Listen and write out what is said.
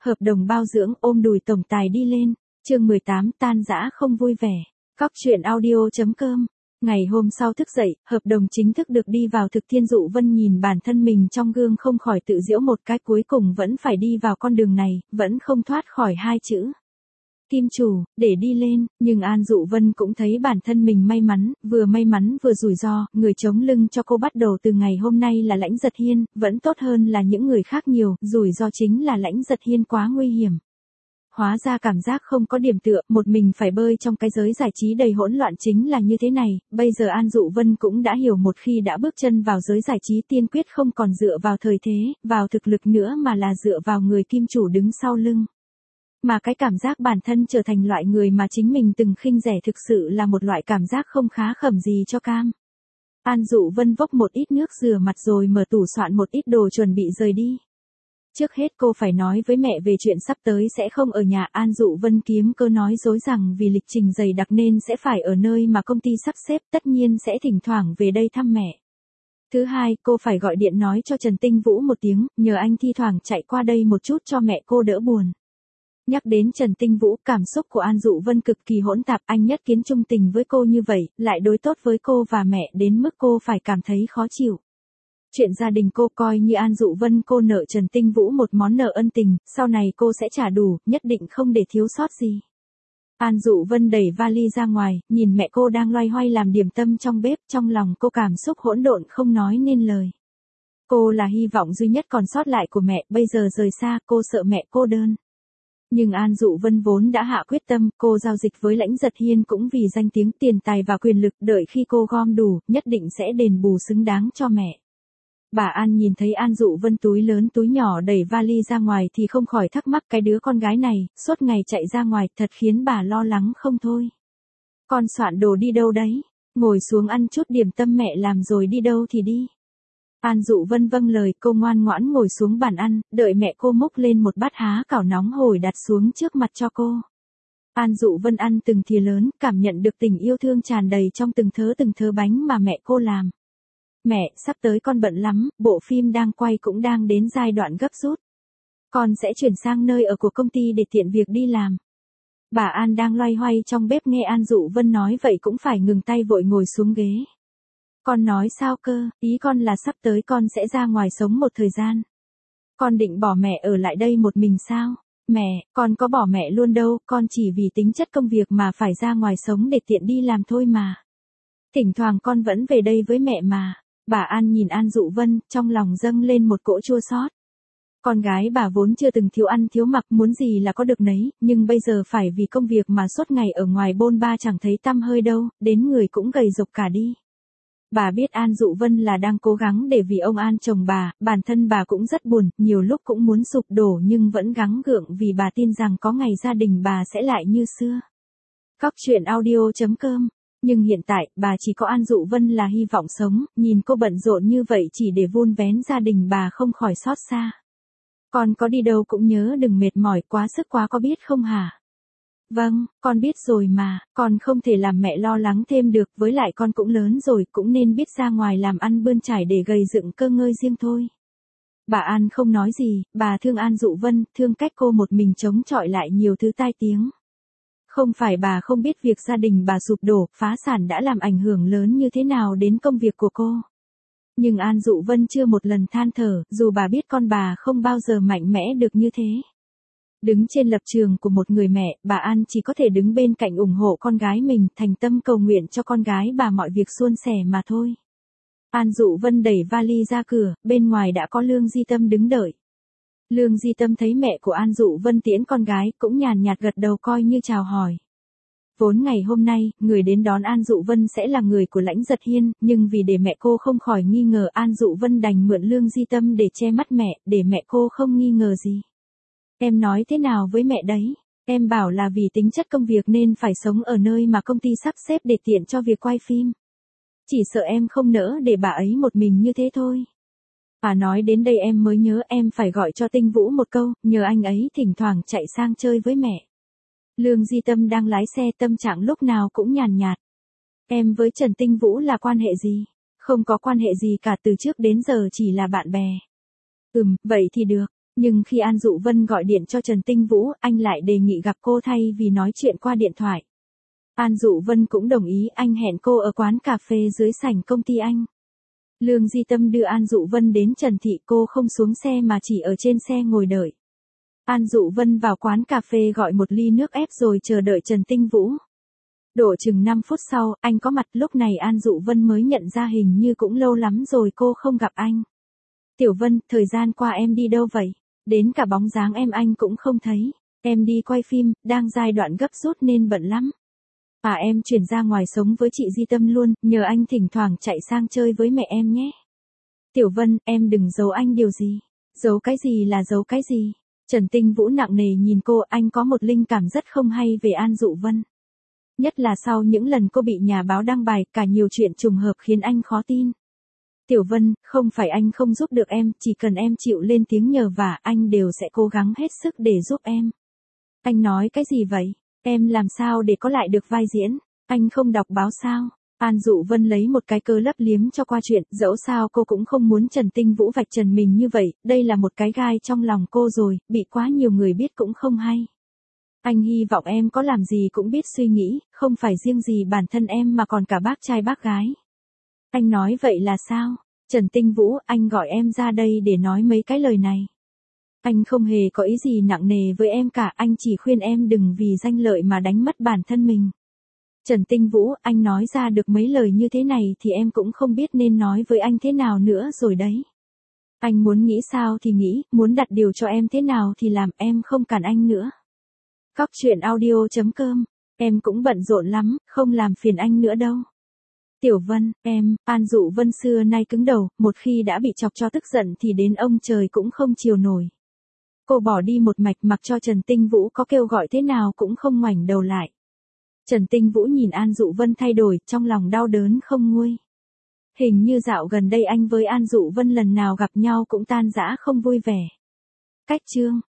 hợp đồng bao dưỡng ôm đùi tổng tài đi lên. Chương 18 tan rã không vui vẻ. Cóc truyện audio.com. Ngày hôm sau thức dậy, hợp đồng chính thức được đi vào thực. Thiên Dụ Vân nhìn bản thân mình trong gương không khỏi tự giễu một cái, cuối cùng vẫn phải đi vào con đường này, vẫn không thoát khỏi hai chữ kim chủ, để đi lên. Nhưng An Dụ Vân cũng thấy bản thân mình may mắn vừa rủi ro. Người chống lưng cho cô bắt đầu từ ngày hôm nay là Lãnh Giật Hiên, vẫn tốt hơn là những người khác nhiều. Rủi ro chính là Lãnh Giật Hiên quá nguy hiểm. Hóa ra cảm giác không có điểm tựa, một mình phải bơi trong cái giới giải trí đầy hỗn loạn chính là như thế này. Bây giờ An Dụ Vân cũng đã hiểu, một khi đã bước chân vào giới giải trí tiên quyết không còn dựa vào thời thế, vào thực lực nữa mà là dựa vào người kim chủ đứng sau lưng. Mà cái cảm giác bản thân trở thành loại người mà chính mình từng khinh rẻ thực sự là một loại cảm giác không khá khẩm gì cho cam. An Dụ Vân vốc một ít nước rửa mặt rồi mở tủ soạn một ít đồ chuẩn bị rời đi. Trước hết cô phải nói với mẹ về chuyện sắp tới sẽ không ở nhà. An Dụ Vân kiếm cơ nói dối rằng vì lịch trình dày đặc nên sẽ phải ở nơi mà công ty sắp xếp, tất nhiên sẽ thỉnh thoảng về đây thăm mẹ. Thứ hai, cô phải gọi điện nói cho Trần Tinh Vũ một tiếng, nhờ anh thi thoảng chạy qua đây một chút cho mẹ cô đỡ buồn. Nhắc đến Trần Tinh Vũ, cảm xúc của An Dụ Vân cực kỳ hỗn tạp. Anh nhất kiến trung tình với cô như vậy, lại đối tốt với cô và mẹ đến mức cô phải cảm thấy khó chịu. Chuyện gia đình cô coi như An Dụ Vân cô nợ Trần Tinh Vũ một món nợ ân tình, sau này cô sẽ trả đủ, nhất định không để thiếu sót gì. An Dụ Vân đẩy vali ra ngoài, nhìn mẹ cô đang loay hoay làm điểm tâm trong bếp, trong lòng cô cảm xúc hỗn độn không nói nên lời. Cô là hy vọng duy nhất còn sót lại của mẹ, bây giờ rời xa, cô sợ mẹ cô đơn. Nhưng An Dụ Vân vốn đã hạ quyết tâm, cô giao dịch với Lãnh Giật Hiên cũng vì danh tiếng, tiền tài và quyền lực, đợi khi cô gom đủ, nhất định sẽ đền bù xứng đáng cho mẹ. Bà An nhìn thấy An Dụ Vân túi lớn túi nhỏ đẩy vali ra ngoài thì không khỏi thắc mắc, cái đứa con gái này, suốt ngày chạy ra ngoài, thật khiến bà lo lắng không thôi. Con soạn đồ đi đâu đấy? Ngồi xuống ăn chút điểm tâm mẹ làm rồi đi đâu thì đi. An Dụ Vân vâng lời, cô ngoan ngoãn ngồi xuống bàn ăn, đợi mẹ cô múc lên một bát há cảo nóng hổi đặt xuống trước mặt cho cô. An Dụ Vân ăn từng thìa lớn, cảm nhận được tình yêu thương tràn đầy trong từng thớ bánh mà mẹ cô làm. Mẹ, sắp tới con bận lắm, bộ phim đang quay cũng đang đến giai đoạn gấp rút. Con sẽ chuyển sang nơi ở của công ty để tiện việc đi làm. Bà An đang loay hoay trong bếp nghe An Dụ Vân nói vậy cũng phải ngừng tay vội ngồi xuống ghế. Con nói sao cơ, ý con là sắp tới con sẽ ra ngoài sống một thời gian. Con định bỏ mẹ ở lại đây một mình sao? Mẹ, con có bỏ mẹ luôn đâu, con chỉ vì tính chất công việc mà phải ra ngoài sống để tiện đi làm thôi mà. Thỉnh thoảng con vẫn về đây với mẹ mà. Bà An nhìn An Dụ Vân, trong lòng dâng lên một cỗ chua xót. Con gái bà vốn chưa từng thiếu ăn thiếu mặc, muốn gì là có được nấy, nhưng bây giờ phải vì công việc mà suốt ngày ở ngoài bôn ba chẳng thấy tăm hơi đâu, đến người cũng gầy rộc cả đi. Bà biết An Dụ Vân là đang cố gắng để vì ông An chồng bà, bản thân bà cũng rất buồn, nhiều lúc cũng muốn sụp đổ nhưng vẫn gắng gượng vì bà tin rằng có ngày gia đình bà sẽ lại như xưa. Cóc truyện audio.com. Nhưng hiện tại, bà chỉ có An Dụ Vân là hy vọng sống, nhìn cô bận rộn như vậy chỉ để vun vén gia đình bà không khỏi xót xa. Con có đi đâu cũng nhớ đừng mệt mỏi quá sức quá có biết không hả? Vâng, con biết rồi mà, con không thể làm mẹ lo lắng thêm được, với lại con cũng lớn rồi, cũng nên biết ra ngoài làm ăn bươn trải để gầy dựng cơ ngơi riêng thôi. Bà An không nói gì, bà thương An Dụ Vân, thương cách cô một mình chống chọi lại nhiều thứ tai tiếng. Không phải bà không biết việc gia đình bà sụp đổ, phá sản đã làm ảnh hưởng lớn như thế nào đến công việc của cô. Nhưng An Dụ Vân chưa một lần than thở, dù bà biết con bà không bao giờ mạnh mẽ được như thế. Đứng trên lập trường của một người mẹ, bà An chỉ có thể đứng bên cạnh ủng hộ con gái mình, thành tâm cầu nguyện cho con gái bà mọi việc suôn sẻ mà thôi. An Dụ Vân đẩy vali ra cửa, bên ngoài đã có Lương Di Tâm đứng đợi. Lương Di Tâm thấy mẹ của An Dụ Vân tiễn con gái, cũng nhàn nhạt gật đầu coi như chào hỏi. Vốn ngày hôm nay, người đến đón An Dụ Vân sẽ là người của Lãnh Giật Hiên, nhưng vì để mẹ cô không khỏi nghi ngờ, An Dụ Vân đành mượn Lương Di Tâm để che mắt mẹ, để mẹ cô không nghi ngờ gì. Em nói thế nào với mẹ đấy? Em bảo là vì tính chất công việc nên phải sống ở nơi mà công ty sắp xếp để tiện cho việc quay phim. Chỉ sợ em không nỡ để bà ấy một mình như thế thôi. Bà nói đến đây em mới nhớ em phải gọi cho Tinh Vũ một câu, nhờ anh ấy thỉnh thoảng chạy sang chơi với mẹ. Lương Di Tâm đang lái xe, tâm trạng lúc nào cũng nhàn nhạt. Em với Trần Tinh Vũ là quan hệ gì? Không có quan hệ gì cả, từ trước đến giờ chỉ là bạn bè. Vậy thì được. Nhưng khi An Dụ Vân gọi điện cho Trần Tinh Vũ, anh lại đề nghị gặp cô thay vì nói chuyện qua điện thoại. An Dụ Vân cũng đồng ý, anh hẹn cô ở quán cà phê dưới sảnh công ty anh. Lương Di Tâm đưa An Dụ Vân đến Trần Thị, cô không xuống xe mà chỉ ở trên xe ngồi đợi. An Dụ Vân vào quán cà phê gọi một ly nước ép rồi chờ đợi Trần Tinh Vũ. Độ chừng 5 phút sau, anh có mặt, lúc này An Dụ Vân mới nhận ra hình như cũng lâu lắm rồi cô không gặp anh. Tiểu Vân, thời gian qua em đi đâu vậy? Đến cả bóng dáng em anh cũng không thấy. Em đi quay phim, đang giai đoạn gấp rút nên bận lắm. Em chuyển ra ngoài sống với chị Di Tâm luôn, nhờ anh thỉnh thoảng chạy sang chơi với mẹ em nhé. Tiểu Vân, em đừng giấu anh điều gì. Giấu cái gì là giấu cái gì? Trần Tinh Vũ nặng nề nhìn cô, anh có một linh cảm rất không hay về An Dụ Vân. Nhất là sau những lần cô bị nhà báo đăng bài, cả nhiều chuyện trùng hợp khiến anh khó tin. Tiểu Vân, không phải anh không giúp được em, chỉ cần em chịu lên tiếng nhờ vả, anh đều sẽ cố gắng hết sức để giúp em. Anh nói cái gì vậy? Em làm sao để có lại được vai diễn? Anh không đọc báo sao? An Dụ Vân lấy một cái cớ lấp liếm cho qua chuyện, dẫu sao cô cũng không muốn Trần Tinh Vũ vạch trần mình như vậy, đây là một cái gai trong lòng cô rồi, bị quá nhiều người biết cũng không hay. Anh hy vọng em có làm gì cũng biết suy nghĩ, không phải riêng gì bản thân em mà còn cả bác trai bác gái. Anh nói vậy là sao? Trần Tinh Vũ, anh gọi em ra đây để nói mấy cái lời này. Anh không hề có ý gì nặng nề với em cả, anh chỉ khuyên em đừng vì danh lợi mà đánh mất bản thân mình. Trần Tinh Vũ, anh nói ra được mấy lời như thế này thì em cũng không biết nên nói với anh thế nào nữa rồi đấy. Anh muốn nghĩ sao thì nghĩ, muốn đặt điều cho em thế nào thì làm, em không cản anh nữa. Cóc truyện audio.com, em cũng bận rộn lắm, không làm phiền anh nữa đâu. Tiểu Vân, em, An Dụ Vân xưa nay cứng đầu, một khi đã bị chọc cho tức giận thì đến ông trời cũng không chiều nổi. Cô bỏ đi một mạch mặc cho Trần Tinh Vũ có kêu gọi thế nào cũng không ngoảnh đầu lại. Trần Tinh Vũ nhìn An Dụ Vân thay đổi, trong lòng đau đớn không nguôi. Hình như dạo gần đây anh với An Dụ Vân lần nào gặp nhau cũng tan rã không vui vẻ. Cách chương